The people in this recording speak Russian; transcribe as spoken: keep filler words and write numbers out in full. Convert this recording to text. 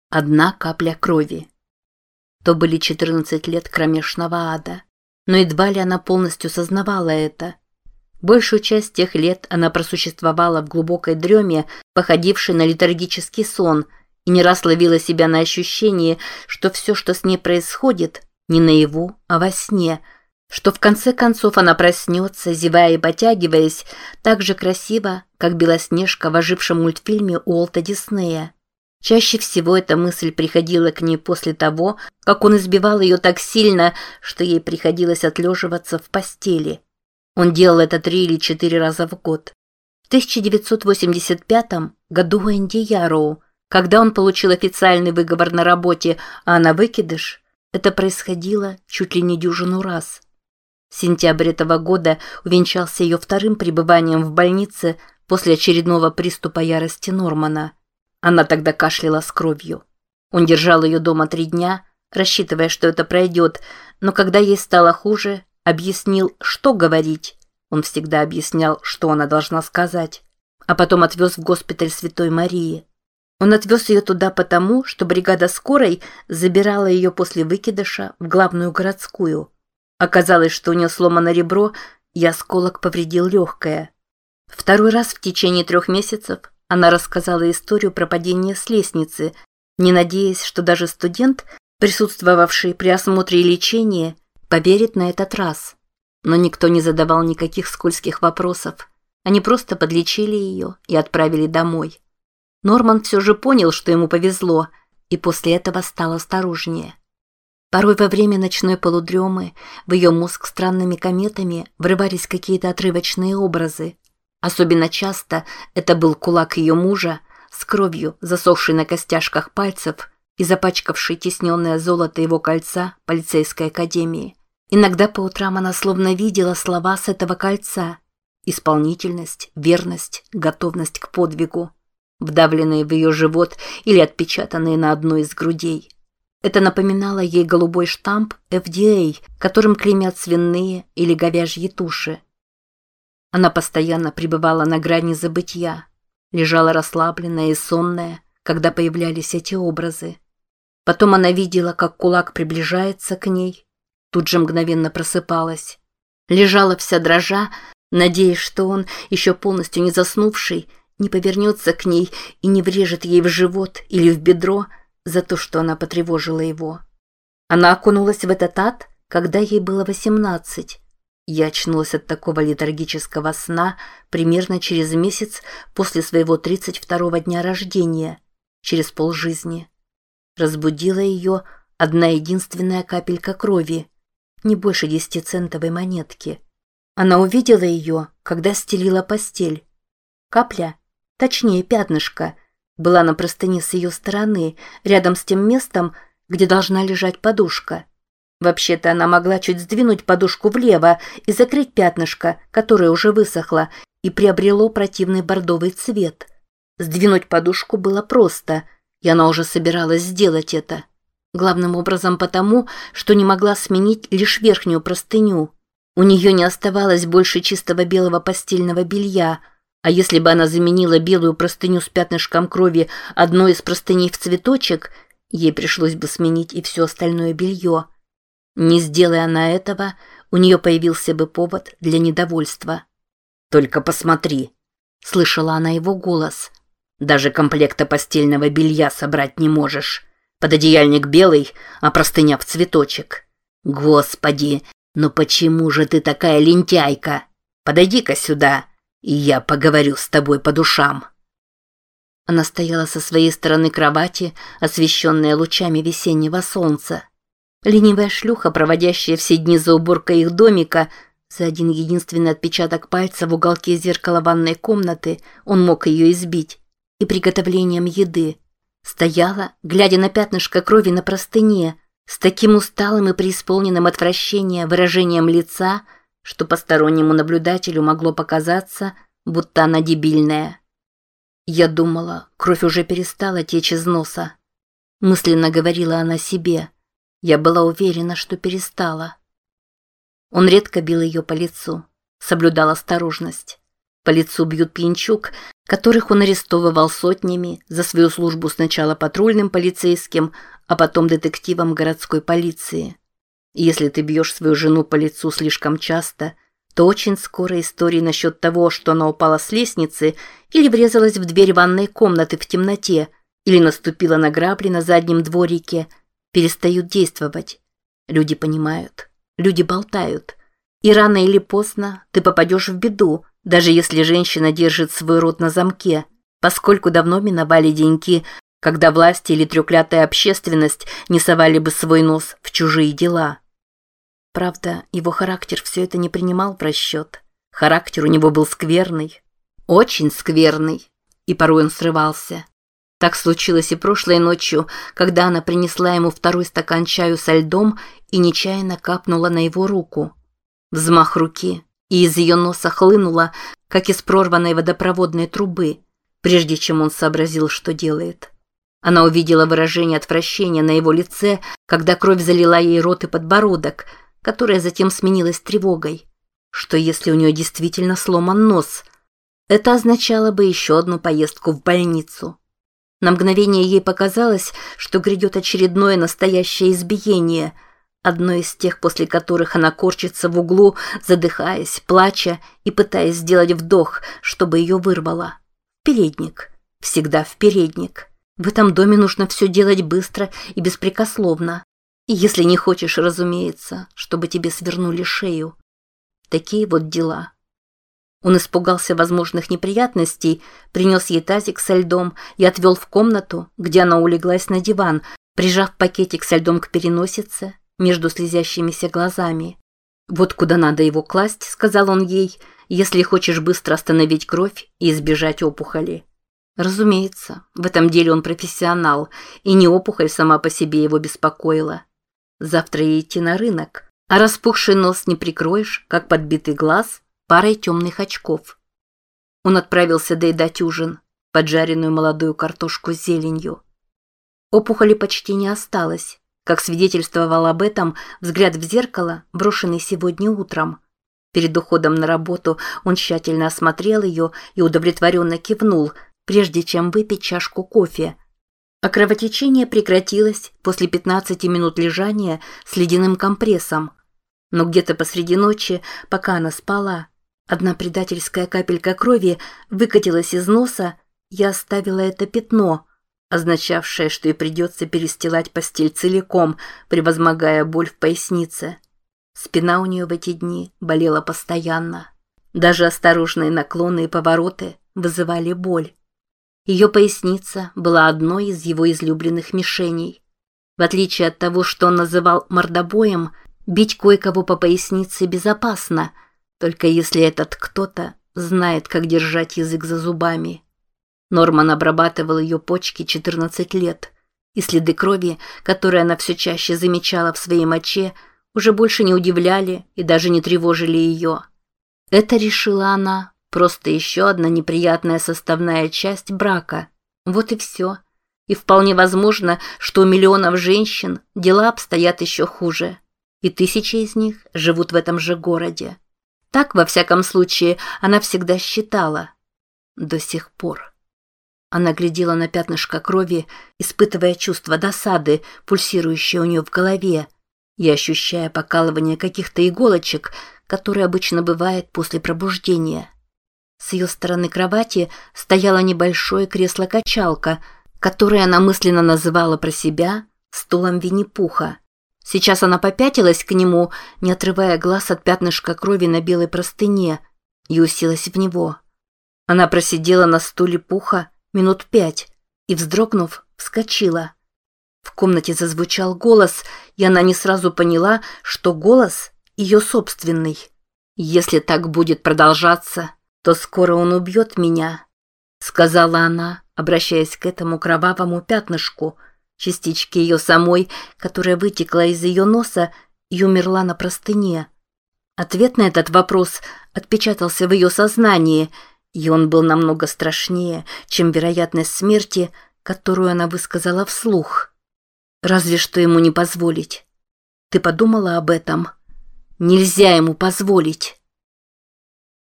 Одна капля крови. То были четырнадцать лет кромешного ада, но едва ли она полностью сознавала это. Большую часть тех лет она просуществовала в глубокой дреме, походившей на летаргический сон, и не раз ловила себя на ощущении, что все, что с ней происходит, не наяву, а во сне, что в конце концов она проснется, зевая и потягиваясь, так же красиво, как Белоснежка в ожившем мультфильме Уолта Диснея. Чаще всего эта мысль приходила к ней после того, как он избивал ее так сильно, что ей приходилось отлеживаться в постели. Он делал это три или четыре раза в год. В тысяча девятьсот восемьдесят пятом году у Энди Ярроу, когда он получил официальный выговор на работе, а она выкидыш, это происходило чуть ли не дюжину раз. Сентябрь этого года увенчался ее вторым пребыванием в больнице после очередного приступа ярости Нормана. Она тогда кашляла с кровью. Он держал ее дома три дня, рассчитывая, что это пройдет, но когда ей стало хуже, объяснил, что говорить. Он всегда объяснял, что она должна сказать. А потом отвез в госпиталь Святой Марии. Он отвез ее туда потому, что бригада скорой забирала ее после выкидыша в главную городскую. Оказалось, что у нее сломано ребро, и осколок повредил легкое. Второй раз в течение трех месяцев она рассказала историю про падение с лестницы, не надеясь, что даже студент, присутствовавший при осмотре и лечении, поверит на этот раз. Но никто не задавал никаких скользких вопросов. Они просто подлечили ее и отправили домой. Норман все же понял, что ему повезло, и после этого стал осторожнее. Порой во время ночной полудремы в ее мозг странными кометами врывались какие-то отрывочные образы. Особенно часто это был кулак ее мужа с кровью, засохшей на костяшках пальцев и запачкавшей тисненное золото его кольца полицейской академии. Иногда по утрам она словно видела слова с этого кольца: исполнительность, верность, готовность к подвигу, вдавленные в ее живот или отпечатанные на одной из грудей. Это напоминало ей голубой штамп эф ди эй, которым клеймят свиные или говяжьи туши. Она постоянно пребывала на грани забытья, лежала расслабленная и сонная, когда появлялись эти образы. Потом она видела, как кулак приближается к ней, тут же мгновенно просыпалась. Лежала вся дрожа, надеясь, что он, еще полностью не заснувший, не повернется к ней и не врежет ей в живот или в бедро за то, что она потревожила его. Она окунулась в этот ад, когда ей было восемнадцать. Я очнулась от такого летаргического сна примерно через месяц после своего тридцать второго дня рождения, через полжизни. Разбудила ее одна единственная капелька крови, не больше десятицентовой монетки. Она увидела ее, когда стелила постель. Капля, точнее пятнышко, была на простыне с ее стороны, рядом с тем местом, где должна лежать подушка. Вообще-то она могла чуть сдвинуть подушку влево и закрыть пятнышко, которое уже высохло и приобрело противный бордовый цвет. Сдвинуть подушку было просто, и она уже собиралась сделать это. Главным образом потому, что не могла сменить лишь верхнюю простыню. У нее не оставалось больше чистого белого постельного белья, а если бы она заменила белую простыню с пятнышком крови одной из простыней в цветочек, ей пришлось бы сменить и все остальное белье. Не сделая она этого, у нее появился бы повод для недовольства. «Только посмотри», — слышала она его голос. «Даже комплекта постельного белья собрать не можешь. Пододеяльник белый, а простыня в цветочек. Господи, ну почему же ты такая лентяйка? Подойди-ка сюда, и я поговорю с тобой по душам». Она стояла со своей стороны кровати, освещенная лучами весеннего солнца. Ленивая шлюха, проводящая все дни за уборкой их домика, за один единственный отпечаток пальца в уголке зеркала ванной комнаты он мог ее избить, и приготовлением еды. Стояла, глядя на пятнышко крови на простыне, с таким усталым и преисполненным отвращения выражением лица, что постороннему наблюдателю могло показаться, будто она дебильная. Я думала, кровь уже перестала течь из носа. Мысленно говорила она себе. Я была уверена, что перестала. Он редко бил ее по лицу, соблюдал осторожность. По лицу бьют пьянчуг, которых он арестовывал сотнями за свою службу сначала патрульным полицейским, а потом детективом городской полиции. Если ты бьешь свою жену по лицу слишком часто, то очень скоро истории насчет того, что она упала с лестницы или врезалась в дверь ванной комнаты в темноте, или наступила на грабли на заднем дворике, перестают действовать. Люди понимают, люди болтают. И рано или поздно ты попадешь в беду, даже если женщина держит свой рот на замке, поскольку давно миновали деньки, когда власти или трёклятая общественность не совали бы свой нос в чужие дела. Правда, его характер все это не принимал в расчет. Характер у него был скверный, очень скверный, и порой он срывался. Так случилось и прошлой ночью, когда она принесла ему второй стакан чаю со льдом и нечаянно капнула на его руку. Взмах руки, и из ее носа хлынуло, как из прорванной водопроводной трубы, прежде чем он сообразил, что делает. Она увидела выражение отвращения на его лице, когда кровь залила ей рот и подбородок, которая затем сменилась тревогой. Что если у нее действительно сломан нос? Это означало бы еще одну поездку в больницу. На мгновение ей показалось, что грядет очередное настоящее избиение, одно из тех, после которых она корчится в углу, задыхаясь, плача и пытаясь сделать вдох, чтобы ее вырвало. В передник. Всегда в передник. В этом доме нужно все делать быстро и беспрекословно. И если не хочешь, разумеется, чтобы тебе свернули шею. Такие вот дела. Он испугался возможных неприятностей, принес ей тазик со льдом и отвел в комнату, где она улеглась на диван, прижав пакетик со льдом к переносице между слезящимися глазами. «Вот куда надо его класть», — сказал он ей, «если хочешь быстро остановить кровь и избежать опухоли». Разумеется, в этом деле он профессионал, и не опухоль сама по себе его беспокоила. Завтра ей идти на рынок, а распухший нос не прикроешь, как подбитый глаз, парой темных очков. Он отправился доедать ужин, поджаренную молодую картошку с зеленью. Опухоли почти не осталось, как свидетельствовал об этом взгляд в зеркало, брошенный сегодня утром. Перед уходом на работу он тщательно осмотрел ее и удовлетворенно кивнул, прежде чем выпить чашку кофе. А кровотечение прекратилось после пятнадцати минут лежания с ледяным компрессом. Но где-то посреди ночи, пока она спала, одна предательская капелька крови выкатилась из носа и оставила это пятно, означавшее, что ей придется перестилать постель целиком, превозмогая боль в пояснице. Спина у нее в эти дни болела постоянно. Даже осторожные наклоны и повороты вызывали боль. Ее поясница была одной из его излюбленных мишеней. В отличие от того, что он называл мордобоем, бить кое-кого по пояснице безопасно, только если этот кто-то знает, как держать язык за зубами. Норман обрабатывал ее почки четырнадцать лет, и следы крови, которые она все чаще замечала в своей моче, уже больше не удивляли и даже не тревожили ее. Это, решила она, просто еще одна неприятная составная часть брака. Вот и все. И вполне возможно, что у миллионов женщин дела обстоят еще хуже. И тысячи из них живут в этом же городе. Так, во всяком случае, она всегда считала. До сих пор. Она глядела на пятнышко крови, испытывая чувство досады, пульсирующее у нее в голове, и ощущая покалывание каких-то иголочек, которое обычно бывает после пробуждения. С ее стороны кровати стояло небольшое кресло-качалка, которое она мысленно называла про себя стулом Винни-Пуха. Сейчас она попятилась к нему, не отрывая глаз от пятнышка крови на белой простыне, и уселась в него. Она просидела на стуле Пуха минут пять и, вздрогнув, вскочила. В комнате зазвучал голос, и она не сразу поняла, что голос ее собственный. «Если так будет продолжаться, то скоро он убьет меня», — сказала она, обращаясь к этому кровавому пятнышку, частичке ее самой, которая вытекла из ее носа и умерла на простыне. Ответ на этот вопрос отпечатался в ее сознании, и он был намного страшнее, чем вероятность смерти, которую она высказала вслух. Разве что ему не позволить. Ты подумала об этом? Нельзя ему позволить.